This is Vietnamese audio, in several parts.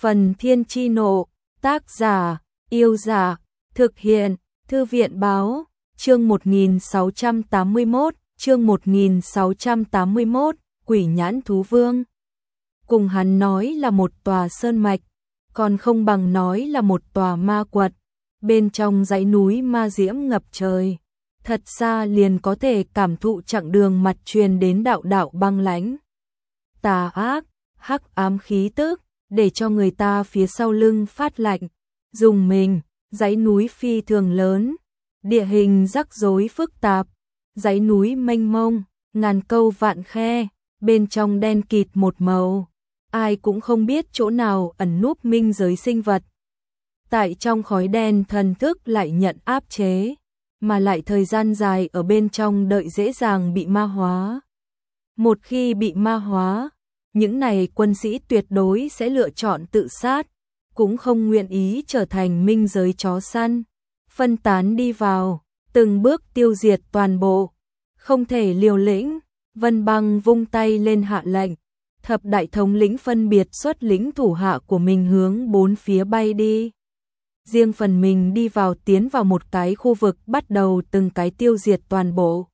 Phần Thiên Chi Nộ, tác giả, Yêu Giả, thực hiện, Thư viện Báo, chương 1681, Quỷ Nhãn Thú Vương. Cùng hắn nói là một tòa sơn mạch, còn không bằng nói là một tòa ma quật, bên trong dãy núi ma diễm ngập trời. Thật xa liền có thể cảm thụ chặng đường mặt truyền đến đạo đạo băng lãnh. Tà ác, hắc ám khí tức, để cho người ta phía sau lưng phát lạnh, rùng mình. Dãy núi phi thường lớn, địa hình rắc rối phức tạp, dãy núi mênh mông, ngàn câu vạn khe, bên trong đen kịt một màu, ai cũng không biết chỗ nào ẩn núp minh giới sinh vật. Tại trong khói đen thần thức lại nhận áp chế, mà lại thời gian dài ở bên trong đợi dễ dàng bị ma hóa. Một khi bị ma hóa, những này quân sĩ tuyệt đối sẽ lựa chọn tự sát, cũng không nguyện ý trở thành minh giới chó săn, phân tán đi vào, từng bước tiêu diệt toàn bộ, không thể liều lĩnh. Vân Băng vung tay lên hạ lệnh, thập đại thống lĩnh phân biệt xuất lĩnh thủ hạ của mình hướng bốn phía bay đi. Riêng phần mình đi vào tiến vào một cái khu vực bắt đầu từng cái tiêu diệt toàn bộ.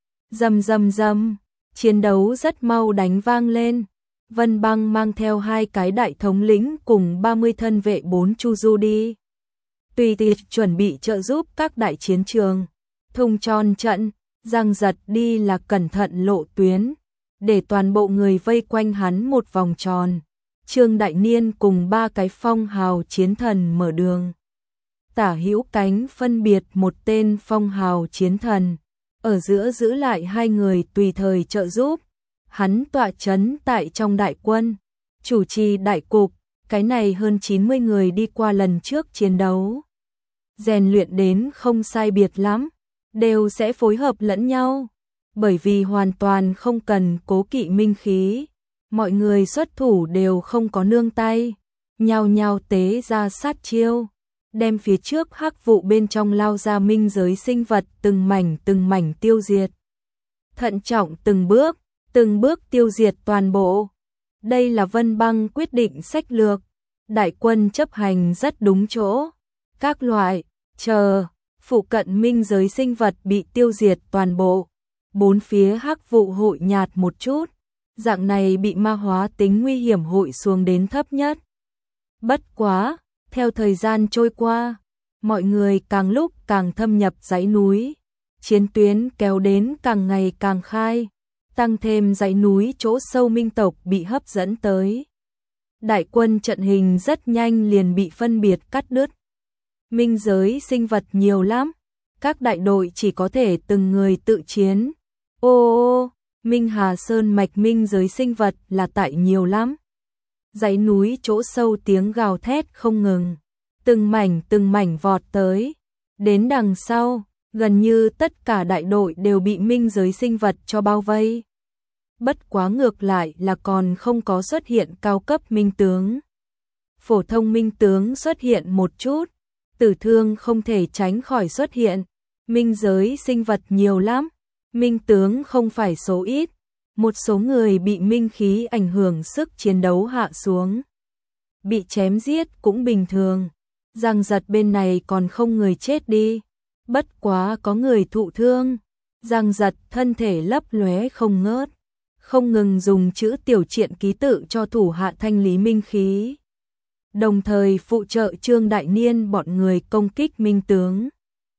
Rầm rầm rầm, chiến đấu rất mau đánh vang lên. Vân Băng mang theo hai cái đại thống lĩnh cùng 30 thân vệ 4 chu du đi. Tùy tiệc chuẩn bị trợ giúp các đại chiến trường. Thùng tròn trận, Giang Giật đi là cẩn thận lộ tuyến, để toàn bộ người vây quanh hắn một vòng tròn. Trương Đại Niên cùng ba cái phong hào chiến thần mở đường. Tả hữu cánh phân biệt một tên phong hào chiến thần, ở giữa giữ lại hai người tùy thời trợ giúp. Hắn tọa chấn tại trong đại quân, chủ trì đại cục, cái này hơn 90 người đi qua lần trước chiến đấu. Rèn luyện đến không sai biệt lắm, đều sẽ phối hợp lẫn nhau, bởi vì hoàn toàn không cần cố kỵ minh khí. Mọi người xuất thủ đều không có nương tay, nhao nhao tế ra sát chiêu, đem phía trước hắc vụ bên trong lao ra minh giới sinh vật từng mảnh tiêu diệt. Thận trọng từng bước tiêu diệt toàn bộ. Đây là Vân Băng quyết định sách lược, đại quân chấp hành rất đúng chỗ. Các loại, phụ cận minh giới sinh vật bị tiêu diệt toàn bộ. Bốn phía hắc vụ hội nhạt một chút, dạng này bị ma hóa tính nguy hiểm hội xuống đến thấp nhất. Bất quá, theo thời gian trôi qua, mọi người càng lúc càng thâm nhập dãy núi, chiến tuyến kéo đến càng ngày càng khai, tăng thêm dãy núi chỗ sâu minh tộc bị hấp dẫn tới. Đại quân trận hình rất nhanh liền bị phân biệt cắt đứt. Minh giới sinh vật nhiều lắm, các đại đội chỉ có thể từng người tự chiến. Ô, Minh Hà Sơn mạch minh giới sinh vật là tại nhiều lắm. Dãy núi chỗ sâu tiếng gào thét không ngừng, từng mảnh vọt tới. Đến đằng sau, gần như tất cả đại đội đều bị minh giới sinh vật cho bao vây. Bất quá ngược lại là còn không có xuất hiện cao cấp minh tướng. Phổ thông minh tướng xuất hiện một chút, tử thương không thể tránh khỏi xuất hiện. Minh giới sinh vật nhiều lắm, minh tướng không phải số ít. Một số người bị minh khí ảnh hưởng sức chiến đấu hạ xuống, bị chém giết cũng bình thường. Giang Giật bên này còn không người chết đi, bất quá có người thụ thương. Giang Giật thân thể lấp lóe không ngớt, không ngừng dùng chữ tiểu triện ký tự cho thủ hạ thanh lý minh khí, đồng thời phụ trợ Trương Đại Niên bọn người công kích minh tướng.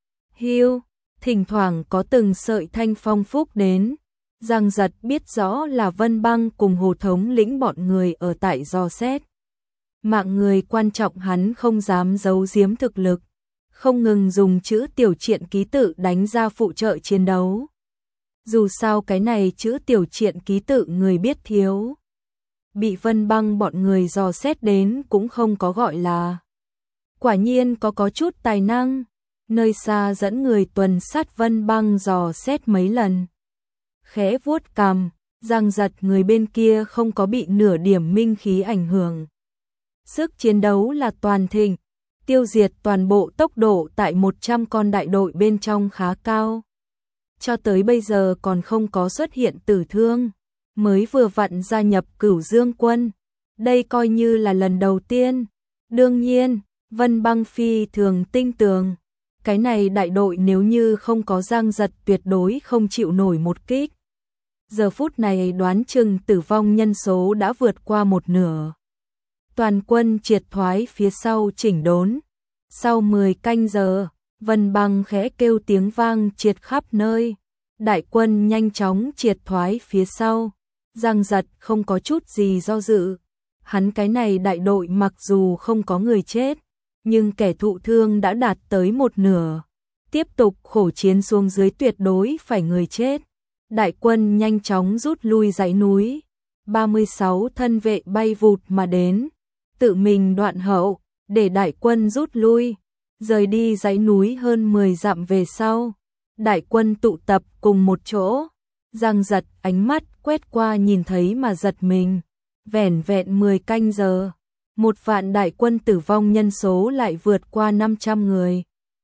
Thỉnh thoảng có từng sợi thanh phong phúc đến. Giang Giật biết rõ là Vân Băng cùng Hồ thống lĩnh bọn người ở tại dò xét. Mạng người quan trọng hắn không dám giấu giếm thực lực, không ngừng dùng chữ tiểu triện ký tự đánh ra phụ trợ chiến đấu. Dù sao cái này chữ tiểu triện ký tự người biết thiếu, bị Vân Băng bọn người dò xét đến cũng không có gọi là. Quả nhiên có chút tài năng, nơi xa dẫn người tuần sát Vân Băng dò xét mấy lần. Khẽ vuốt cằm, Giang Giật người bên kia không có bị nửa điểm minh khí ảnh hưởng. Sức chiến đấu là toàn thịnh, tiêu diệt toàn bộ tốc độ tại 100 con đại đội bên trong khá cao. Cho tới bây giờ còn không có xuất hiện tử thương, mới vừa vặn gia nhập Cửu Dương quân. Đây coi như là lần đầu tiên. Đương nhiên, Vân Băng phi thường tin tưởng. Cái này đại đội nếu như không có Giang Giật tuyệt đối không chịu nổi một kích. Giờ phút này đoán chừng tử vong nhân số đã vượt qua một nửa. Toàn quân triệt thoái phía sau chỉnh đốn. Sau 10 canh giờ, Vân Băng khẽ kêu tiếng vang triệt khắp nơi. Đại quân nhanh chóng triệt thoái phía sau. Giang Giật không có chút gì do dự. Hắn cái này đại đội mặc dù không có người chết, nhưng kẻ thụ thương đã đạt tới một nửa. Tiếp tục khổ chiến xuống dưới tuyệt đối phải người chết. Đại quân nhanh chóng rút lui dãy núi. 36 thân vệ bay vụt mà đến, tự mình đoạn hậu, để đại quân rút lui, rời đi dãy núi hơn 10 dặm về sau. Đại quân tụ tập cùng một chỗ. Giang Giật ánh mắt quét qua nhìn thấy mà giật mình. Vẻn vẹn 10 canh giờ, 1 vạn đại quân tử vong nhân số lại vượt qua 500 người.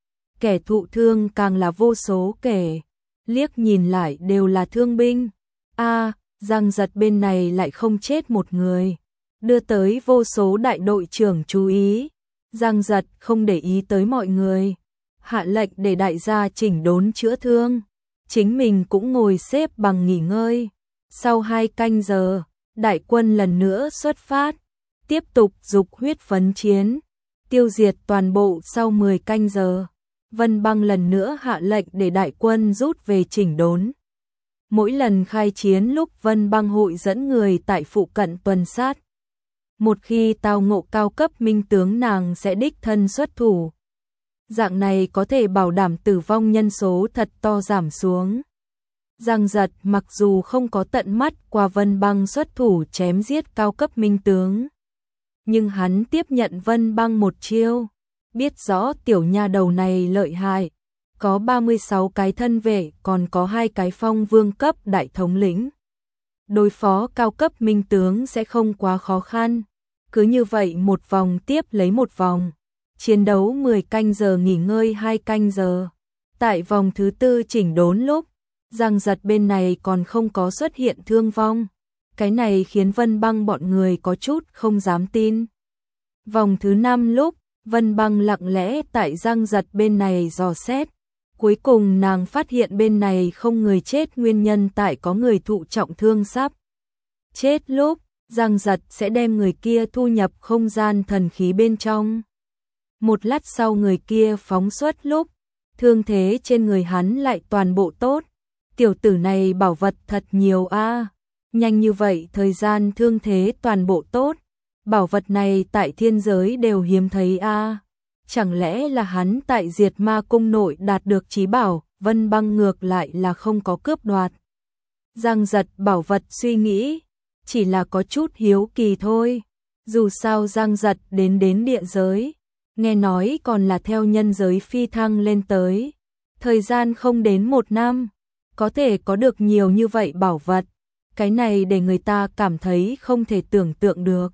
Kẻ thụ thương càng là vô số kể, liếc nhìn lại đều là thương binh. Giang Giật bên này lại không chết một người, đưa tới vô số đại đội trưởng chú ý. Giang Giật không để ý tới mọi người, hạ lệnh để đại gia chỉnh đốn chữa thương, chính mình cũng ngồi xếp bằng nghỉ ngơi. Sau 2 canh giờ, đại quân lần nữa xuất phát, tiếp tục dục huyết phấn chiến, tiêu diệt toàn bộ. Sau 10 canh giờ, Vân Băng lần nữa hạ lệnh để đại quân rút về chỉnh đốn. Mỗi lần khai chiến lúc Vân Băng hội dẫn người tại phụ cận tuần sát. Một khi tao ngộ cao cấp minh tướng nàng sẽ đích thân xuất thủ. Dạng này có thể bảo đảm tử vong nhân số thật to giảm xuống. Giang Giật mặc dù không có tận mắt qua Vân Băng xuất thủ chém giết cao cấp minh tướng, nhưng hắn tiếp nhận Vân Băng một chiêu, biết rõ tiểu nha đầu này lợi hại, có 36 cái thân vệ, còn có 2 cái phong vương cấp đại thống lĩnh. Đối phó cao cấp minh tướng sẽ không quá khó khăn. Cứ như vậy một vòng tiếp lấy một vòng, chiến đấu 10 canh giờ nghỉ ngơi 2 canh giờ. Tại vòng thứ 4 chỉnh đốn lúc, Giang Giật bên này còn không có xuất hiện thương vong. Cái này khiến Vân Băng bọn người có chút không dám tin. Vòng thứ 5 lúc, Vân Băng lặng lẽ tại Giang Giật bên này dò xét. Cuối cùng nàng phát hiện bên này không người chết, nguyên nhân tại có người thụ trọng thương sắp chết lúc, Giang Giật sẽ đem người kia thu nhập không gian thần khí bên trong. Một lát sau người kia phóng xuất lúc, thương thế trên người hắn lại toàn bộ tốt. Tiểu tử này bảo vật thật nhiều nhanh như vậy thời gian thương thế toàn bộ tốt. Bảo vật này tại thiên giới đều hiếm thấy Chẳng lẽ là hắn tại Diệt Ma Cung nội đạt được chí bảo? Vân Băng ngược lại là không có cướp đoạt Giang Giật bảo vật suy nghĩ, chỉ là có chút hiếu kỳ thôi. Dù sao Giang Giật đến địa giới, nghe nói còn là theo nhân giới phi thăng lên tới. Thời gian không đến 1 năm, có thể có được nhiều như vậy bảo vật. Cái này để người ta cảm thấy không thể tưởng tượng được.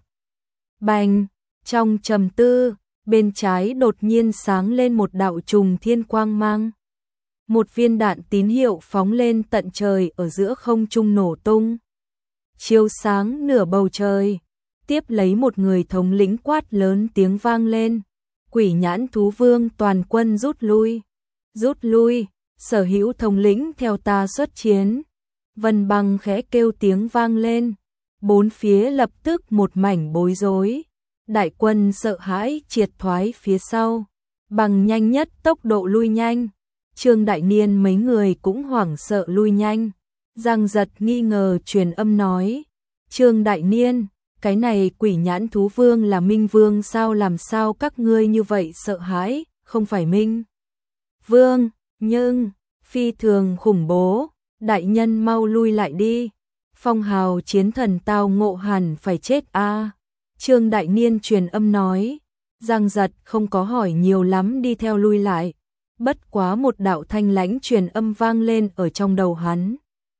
Bành, trong trầm tư, bên trái đột nhiên sáng lên một đạo trùng thiên quang mang. Một viên đạn tín hiệu phóng lên tận trời ở giữa không trung nổ tung, chiếu sáng nửa bầu trời. Tiếp lấy một người thống lĩnh quát lớn tiếng vang lên: Quỷ Nhãn Thú Vương toàn quân rút lui. Rút lui, sở hữu thống lĩnh theo ta xuất chiến. Vân Băng khẽ kêu tiếng vang lên, bốn phía lập tức một mảnh bối rối. Đại quân sợ hãi triệt thoái phía sau, bằng nhanh nhất tốc độ lui nhanh. Trương Đại Niên mấy người cũng hoảng sợ lui nhanh. Giang Giật nghi ngờ truyền âm nói: Trương Đại Niên, cái này Quỷ Nhãn Thú Vương là Minh Vương sao? Làm sao các ngươi như vậy sợ hãi? Không phải Minh Vương, nhưng phi thường khủng bố. Đại nhân mau lui lại đi. Phong hào chiến thần tao ngộ hẳn phải chết Trương Đại Niên truyền âm nói. Giang Giật không có hỏi nhiều lắm, đi theo lui lại. Bất quá một đạo thanh lãnh truyền âm vang lên ở trong đầu hắn,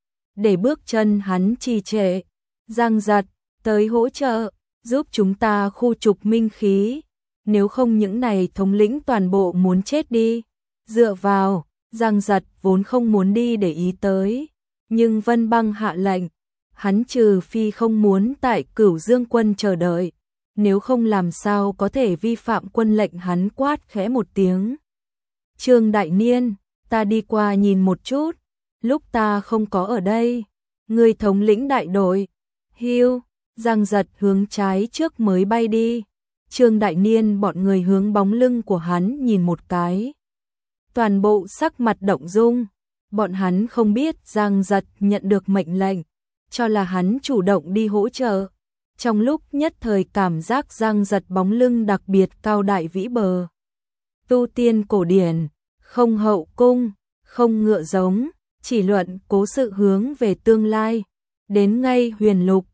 để bước chân hắn trì trệ. Giang Giật, tới hỗ trợ, giúp chúng ta khu trục minh khí. Nếu không những này thống lĩnh toàn bộ muốn chết đi. Dựa vào, Giang Giật vốn không muốn đi để ý tới, nhưng Vân Băng hạ lệnh, hắn trừ phi không muốn tại Cửu Dương quân chờ đợi, nếu không làm sao có thể vi phạm quân lệnh. Hắn quát khẽ một tiếng. Trương Đại Niên, ta đi qua nhìn một chút, lúc ta không có ở đây, người thống lĩnh đại đội. Hưu, Giang Giật hướng trái trước mới bay đi. Trương Đại Niên bọn người hướng bóng lưng của hắn nhìn một cái. Toàn bộ sắc mặt động dung, bọn hắn không biết Giang Giật nhận được mệnh lệnh, cho là hắn chủ động đi hỗ trợ. Trong lúc nhất thời cảm giác Giang Giật bóng lưng đặc biệt cao đại vĩ bờ. Tu tiên cổ điển, không hậu cung, không ngựa giống, chỉ luận cố sự hướng về tương lai. Đến ngay Huyền Lục,